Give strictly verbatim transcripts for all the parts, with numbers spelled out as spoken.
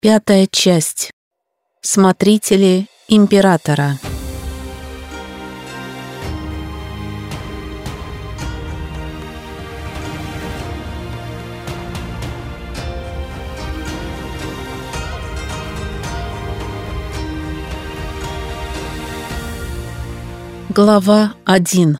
Пятая часть. Смотрители императора. Глава один.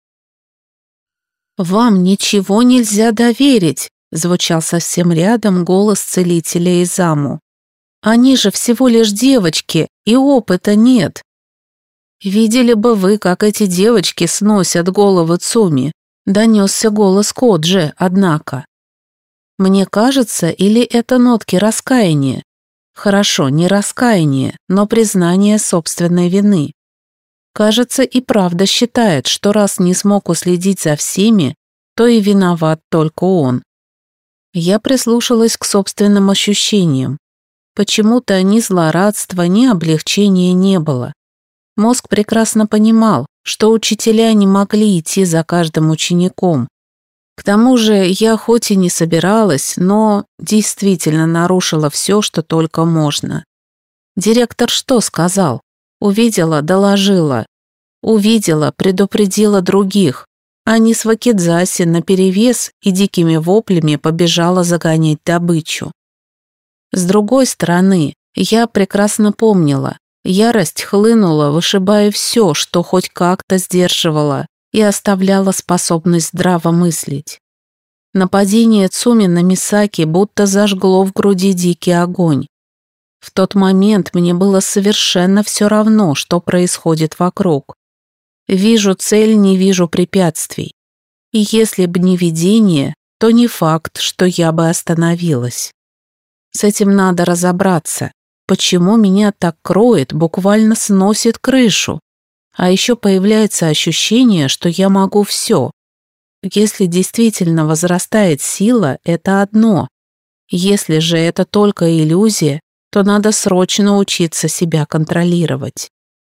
«Вам ничего нельзя доверить», — звучал совсем рядом голос целителя Изаму. «Они же всего лишь девочки, и опыта нет». «Видели бы вы, как эти девочки сносят головы Цуми», — донесся голос Коджи, однако. «Мне кажется, или это нотки раскаяния? Хорошо, не раскаяние, но признание собственной вины. Кажется, и правда считает, что раз не смог уследить за всеми, то и виноват только он». Я прислушалась к собственным ощущениям. Почему-то ни злорадства, ни облегчения не было. Мозг прекрасно понимал, что учителя не могли идти за каждым учеником. К тому же я хоть и не собиралась, но действительно нарушила все, что только можно. Директор что сказал? Увидела, доложила. Увидела, предупредила других, а не с Вакидзаси наперевес и дикими воплями побежала загонять добычу. С другой стороны, я прекрасно помнила, ярость хлынула, вышибая все, что хоть как-то сдерживала и оставляла способность здраво мыслить. Нападение Цуми на Мисаки будто зажгло в груди дикий огонь. В тот момент мне было совершенно все равно, что происходит вокруг. Вижу цель, не вижу препятствий. И если бы не видение, то не факт, что я бы остановилась. С этим надо разобраться. Почему меня так кроет, буквально сносит крышу? А еще появляется ощущение, что я могу все. Если действительно возрастает сила, это одно. Если же это только иллюзия, то надо срочно учиться себя контролировать.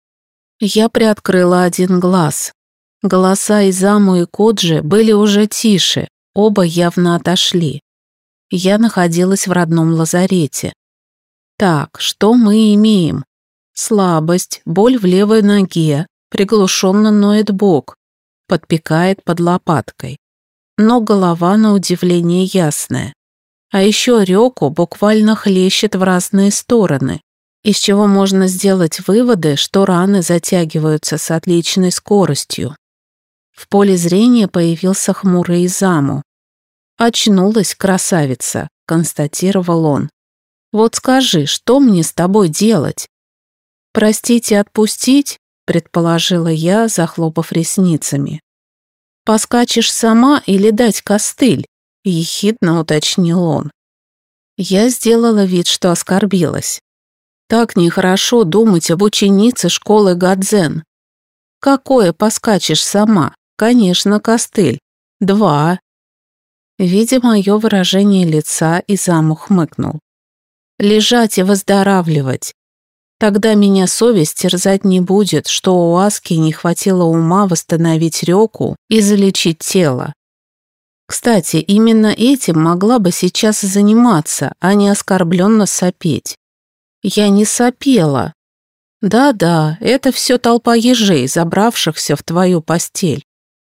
Я приоткрыла один глаз. Голоса Изаму и Коджи были уже тише, оба явно отошли. Я находилась в родном лазарете. Так, что мы имеем? Слабость, боль в левой ноге, приглушенно ноет бок, подпекает под лопаткой. Но голова, на удивление, ясная. А еще Рёку буквально хлещет в разные стороны, из чего можно сделать выводы, что раны затягиваются с отличной скоростью. В поле зрения появился хмурый Изаму. «Очнулась, красавица», — констатировал он. «Вот скажи, что мне с тобой делать?» «Простить и отпустить?» — предположила я, захлопав ресницами. «Поскачешь сама или дать костыль?» — ехидно уточнил он. Я сделала вид, что оскорбилась. «Так нехорошо думать об ученице школы Гадзен. Какое поскачешь сама? Конечно, костыль. Два». Видя мое выражение лица, Изаму хмыкнул. «Лежать и выздоравливать. Тогда меня совесть терзать не будет, что у Аски не хватило ума восстановить Рёку и залечить тело. Кстати, именно этим могла бы сейчас заниматься, а не оскорбленно сопеть. Я не сопела. Да-да, это все толпа ежей, забравшихся в твою постель».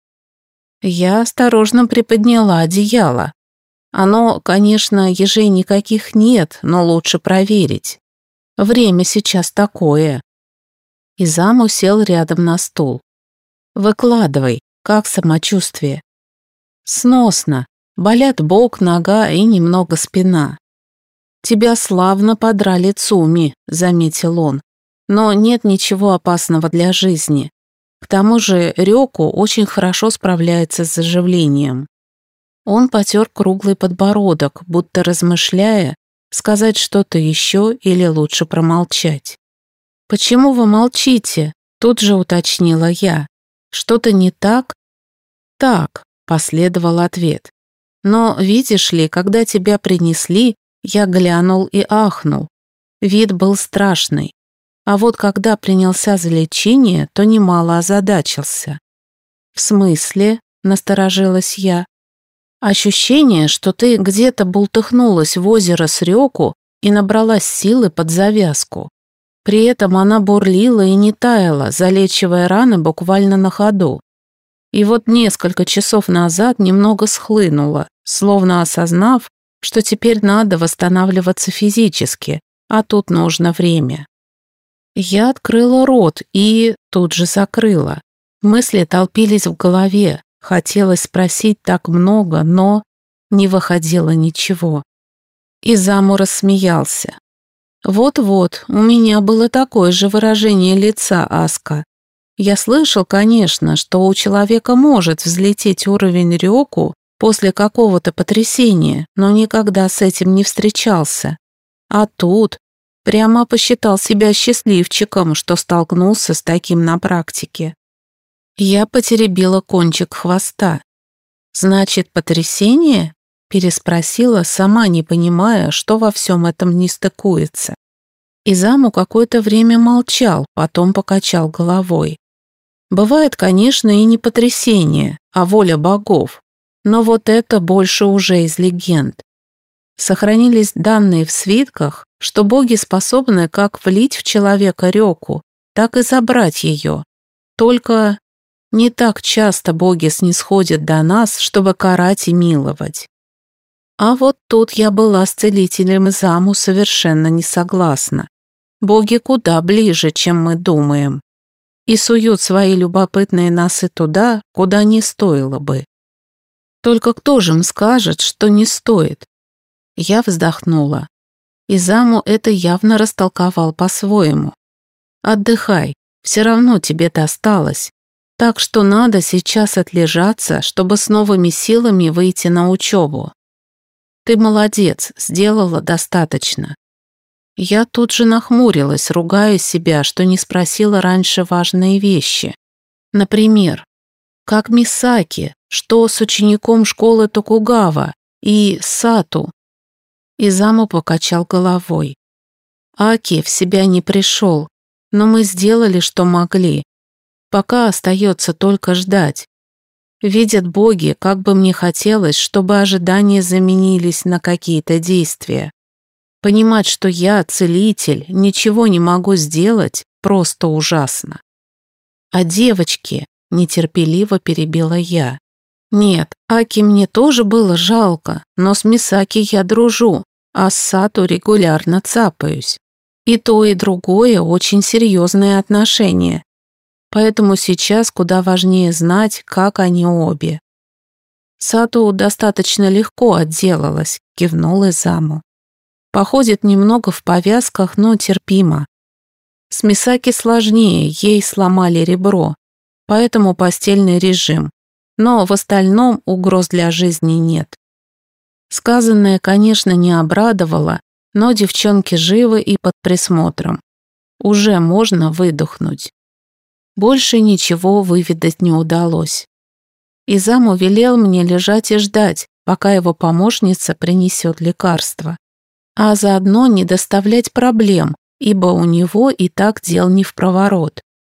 Я осторожно приподняла одеяло. Оно, конечно, ежей никаких нет, но лучше проверить. Время сейчас такое. Изаму сел рядом на стул. «Выкладывай, как самочувствие?» «Сносно. Болят бок, нога и немного спина». «Тебя славно подрали Цуми», — заметил он. «Но нет ничего опасного для жизни. К тому же Рёку очень хорошо справляется с заживлением». Он потер круглый подбородок, будто размышляя, сказать что-то еще или лучше промолчать. «Почему вы молчите?» — тут же уточнила я. «Что-то не так?» «Так», — последовал ответ. «Но, видишь ли, когда тебя принесли, я глянул и ахнул. Вид был страшный. А вот когда принялся за лечение, то немало озадачился». «В смысле?» — насторожилась я. «Ощущение, что ты где-то бултыхнулась в озеро с Рёку, и набралась силы под завязку. При этом она бурлила и не таяла, залечивая раны буквально на ходу. И вот несколько часов назад немного схлынула, словно осознав, что теперь надо восстанавливаться физически, а тут нужно время. Я открыла рот и тут же закрыла. Мысли толпились в голове, хотелось спросить так много, но не выходило ничего. И Заму рассмеялся. «Вот-вот, у меня было такое же выражение лица, Аска. Я слышал, конечно, что у человека может взлететь уровень рёку после какого-то потрясения, но никогда с этим не встречался. А тут прямо посчитал себя счастливчиком, что столкнулся с таким на практике». Я потеребила кончик хвоста. «Значит, потрясение?» Переспросила, сама не понимая, что во всем этом не стыкуется. Изаму какое-то время молчал, потом покачал головой. Бывает, конечно, и не потрясение, а воля богов. Но вот это больше уже из легенд. Сохранились данные в свитках, что боги способны как влить в человека рёку, так и забрать ее. Только не так часто боги снисходят до нас, чтобы карать и миловать. А вот тут я была с целителем Заму совершенно не согласна. Боги куда ближе, чем мы думаем. И суют свои любопытные носы туда, куда не стоило бы. Только кто же им скажет, что не стоит? Я вздохнула. И Заму это явно растолковал по-своему. Отдыхай, все равно тебе досталось. Так что надо сейчас отлежаться, чтобы с новыми силами выйти на учебу. Ты молодец, сделала достаточно. Я тут же нахмурилась, ругая себя, что не спросила раньше важные вещи. Например, как Мисаки, что с учеником школы Токугава и Сату? Изаму покачал головой. Аки в себя не пришел, но мы сделали, что могли. Пока остается только ждать. Видят боги, как бы мне хотелось, чтобы ожидания заменились на какие-то действия. Понимать, что я, целитель, ничего не могу сделать, просто ужасно. А девочки, нетерпеливо перебила я. Нет, Аки мне тоже было жалко, но с Мисаки я дружу, а с Сату регулярно цапаюсь. И то, и другое очень серьезные отношения. Поэтому сейчас куда важнее знать, как они обе. Сату достаточно легко отделалась, кивнул Изаму. Походит немного в повязках, но терпимо. С Мисаки сложнее, ей сломали ребро, поэтому постельный режим. Но в остальном угроз для жизни нет. Сказанное, конечно, не обрадовало, но девчонки живы и под присмотром. Уже можно выдохнуть. Больше ничего выведать не удалось. Изаму велел мне лежать и ждать, пока его помощница принесет лекарство. А заодно не доставлять проблем, ибо у него и так дел не впроворот.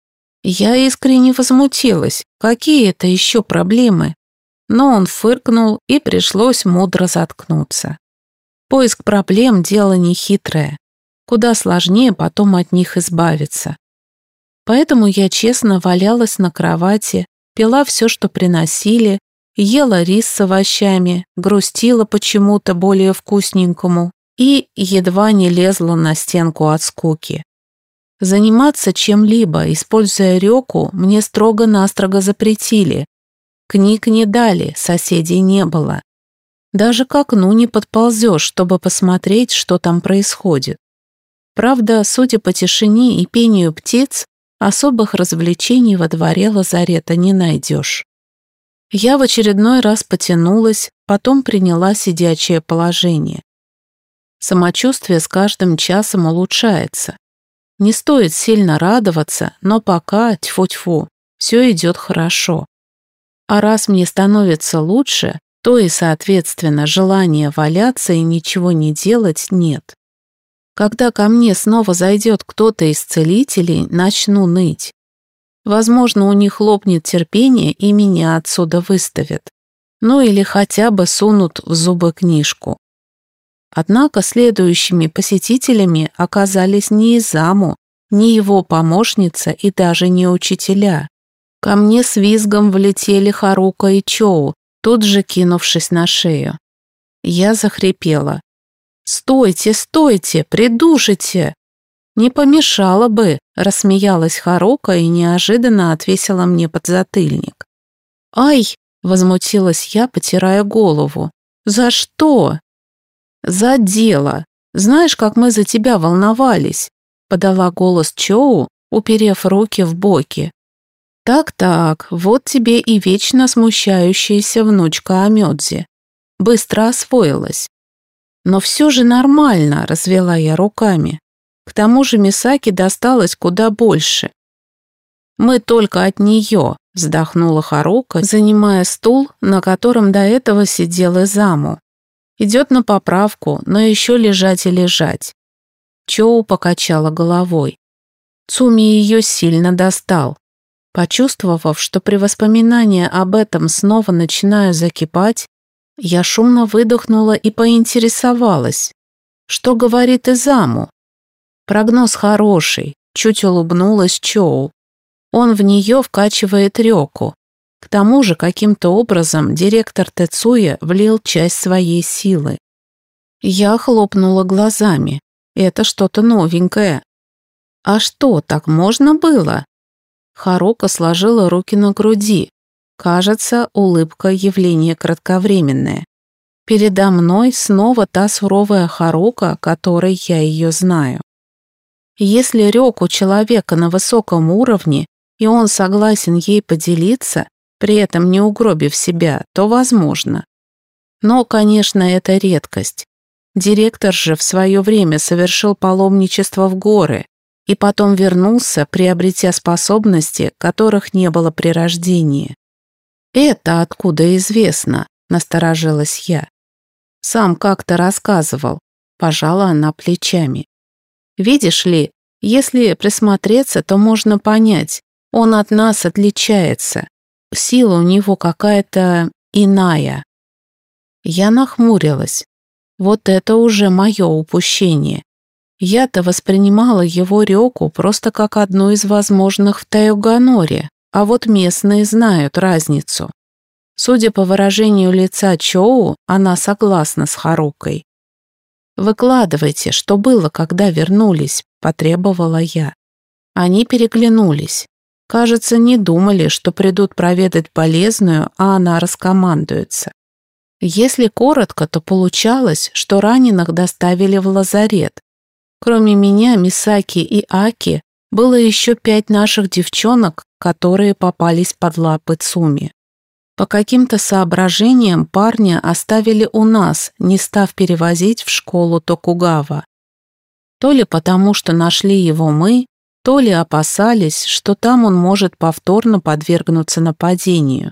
Я искренне возмутилась, какие это еще проблемы. Но он фыркнул, и пришлось мудро заткнуться. Поиск проблем – дело нехитрое. Куда сложнее потом от них избавиться. Поэтому я честно валялась на кровати, пила все, что приносили, ела рис с овощами, грустила почему-то более вкусненькому и едва не лезла на стенку от скуки. Заниматься чем-либо, используя рёку, мне строго-настрого запретили. Книг не дали, соседей не было. Даже к окну не подползешь, чтобы посмотреть, что там происходит. Правда, судя по тишине и пению птиц, особых развлечений во дворе лазарета не найдешь. Я в очередной раз потянулась, потом приняла сидячее положение. Самочувствие с каждым часом улучшается. Не стоит сильно радоваться, но пока, тьфу-тьфу, все идет хорошо. А раз мне становится лучше, то и, соответственно, желания валяться и ничего не делать нет. Когда ко мне снова зайдет кто-то из целителей, начну ныть. Возможно, у них лопнет терпение и меня отсюда выставят. Ну или хотя бы сунут в зубы книжку. Однако следующими посетителями оказались не Изаму, не его помощница и даже не учителя. Ко мне с визгом влетели Харука и Чоу, тут же кинувшись на шею. Я захрипела. «Стойте, стойте, придушите!» «Не помешало бы», – рассмеялась Харука и неожиданно отвесила мне подзатыльник. «Ай!» – возмутилась я, потирая голову. «За что?» «За дело. Знаешь, как мы за тебя волновались?» – подала голос Чоу, уперев руки в боки. «Так-так, вот тебе и вечно смущающаяся внучка Амёдзи. Быстро освоилась». «Но все же нормально», – развела я руками. К тому же Мисаки досталось куда больше. «Мы только от нее», – вздохнула Харука, занимая стул, на котором до этого сидел Изаму. «Идет на поправку, но еще лежать и лежать». Чоу покачала головой. Цуми ее сильно достал. Почувствовав, что при воспоминании об этом снова начинаю закипать, я шумно выдохнула и поинтересовалась. Что говорит Изаму? Прогноз хороший, чуть улыбнулась Чоу. Он в нее вкачивает Рёку. К тому же каким-то образом директор Тецуя влил часть своей силы. Я хлопнула глазами. Это что-то новенькое. А что, так можно было? Харука сложила руки на груди. Кажется, улыбка – явление кратковременное. Передо мной снова та суровая Харука, которой я ее знаю. Если Рёку человека на высоком уровне, и он согласен ей поделиться, при этом не угробив себя, то возможно. Но, конечно, это редкость. Директор же в свое время совершил паломничество в горы и потом вернулся, приобретя способности, которых не было при рождении. «Это откуда известно?» – насторожилась я. «Сам как-то рассказывал», – пожала она плечами. «Видишь ли, если присмотреться, то можно понять, он от нас отличается. Сила у него какая-то иная». Я нахмурилась. Вот это уже мое упущение. Я-то воспринимала его Рёку просто как одну из возможных в Тайоганоре, а вот местные знают разницу. Судя по выражению лица Чоу, она согласна с Харукой. «Выкладывайте, что было, когда вернулись», – потребовала я. Они переглянулись. Кажется, не думали, что придут проведать болезную, а она раскомандуется. Если коротко, то получалось, что раненых доставили в лазарет. Кроме меня, Мисаки и Аки, было еще пять наших девчонок, которые попались под лапы Цуми. По каким-то соображениям парня оставили у нас, не став перевозить в школу Токугава. То ли потому, что нашли его мы, то ли опасались, что там он может повторно подвергнуться нападению.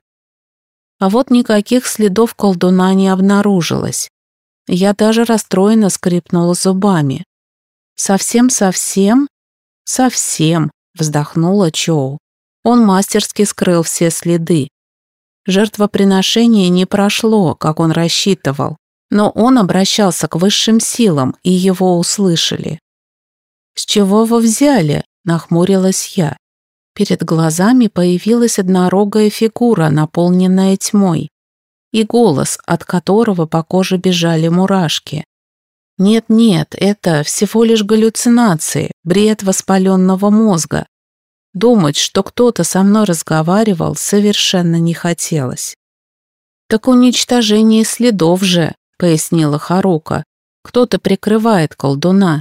А вот никаких следов колдуна не обнаружилось. Я даже расстроенно скрипнула зубами. «Совсем-совсем?» «Совсем», — вздохнула Чоу. Он мастерски скрыл все следы. Жертвоприношение не прошло, как он рассчитывал, но он обращался к высшим силам, и его услышали. «С чего вы взяли?» – нахмурилась я. Перед глазами появилась однорогая фигура, наполненная тьмой, и голос, от которого по коже бежали мурашки. «Нет-нет, это всего лишь галлюцинации, бред воспаленного мозга. Думать, что кто-то со мной разговаривал, совершенно не хотелось». «Так уничтожение следов же», — пояснила Харука. «Кто-то прикрывает колдуна».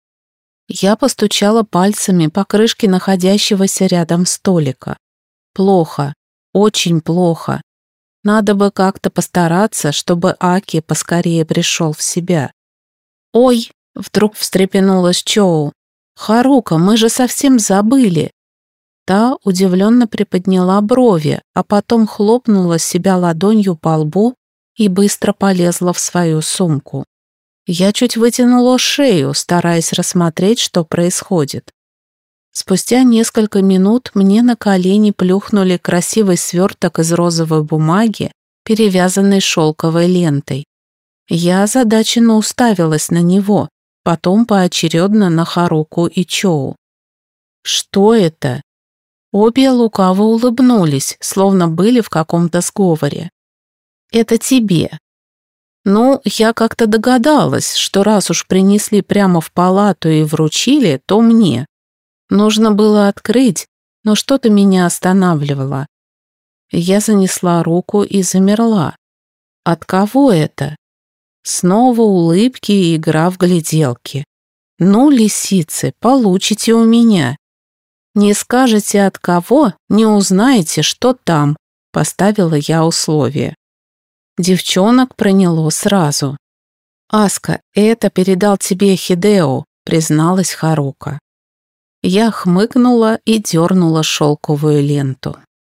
Я постучала пальцами по крышке находящегося рядом столика. Плохо, очень плохо. Надо бы как-то постараться, чтобы Аки поскорее пришел в себя. «Ой!» — вдруг встрепенулась Чоу. «Харука, мы же совсем забыли!» Та удивленно приподняла брови, а потом хлопнула себя ладонью по лбу и быстро полезла в свою сумку. Я чуть вытянула шею, стараясь рассмотреть, что происходит. Спустя несколько минут мне на колени плюхнули красивый сверток из розовой бумаги, перевязанный шелковой лентой. Я озадаченно уставилась на него, потом поочередно на Харуку и Чоу. Что это? Обе лукаво улыбнулись, словно были в каком-то сговоре. Это тебе. Ну, я как-то догадалась, что раз уж принесли прямо в палату и вручили, то мне. Нужно было открыть, но что-то меня останавливало. Я занесла руку и замерла. От кого это? Снова улыбки и игра в гляделки. Ну, лисицы, получите у меня. Не скажете от кого, не узнаете, что там, поставила я условие. Девчонок проняло сразу. «Аска, это передал тебе Хидео», призналась Харука. Я хмыкнула и дернула шелковую ленту.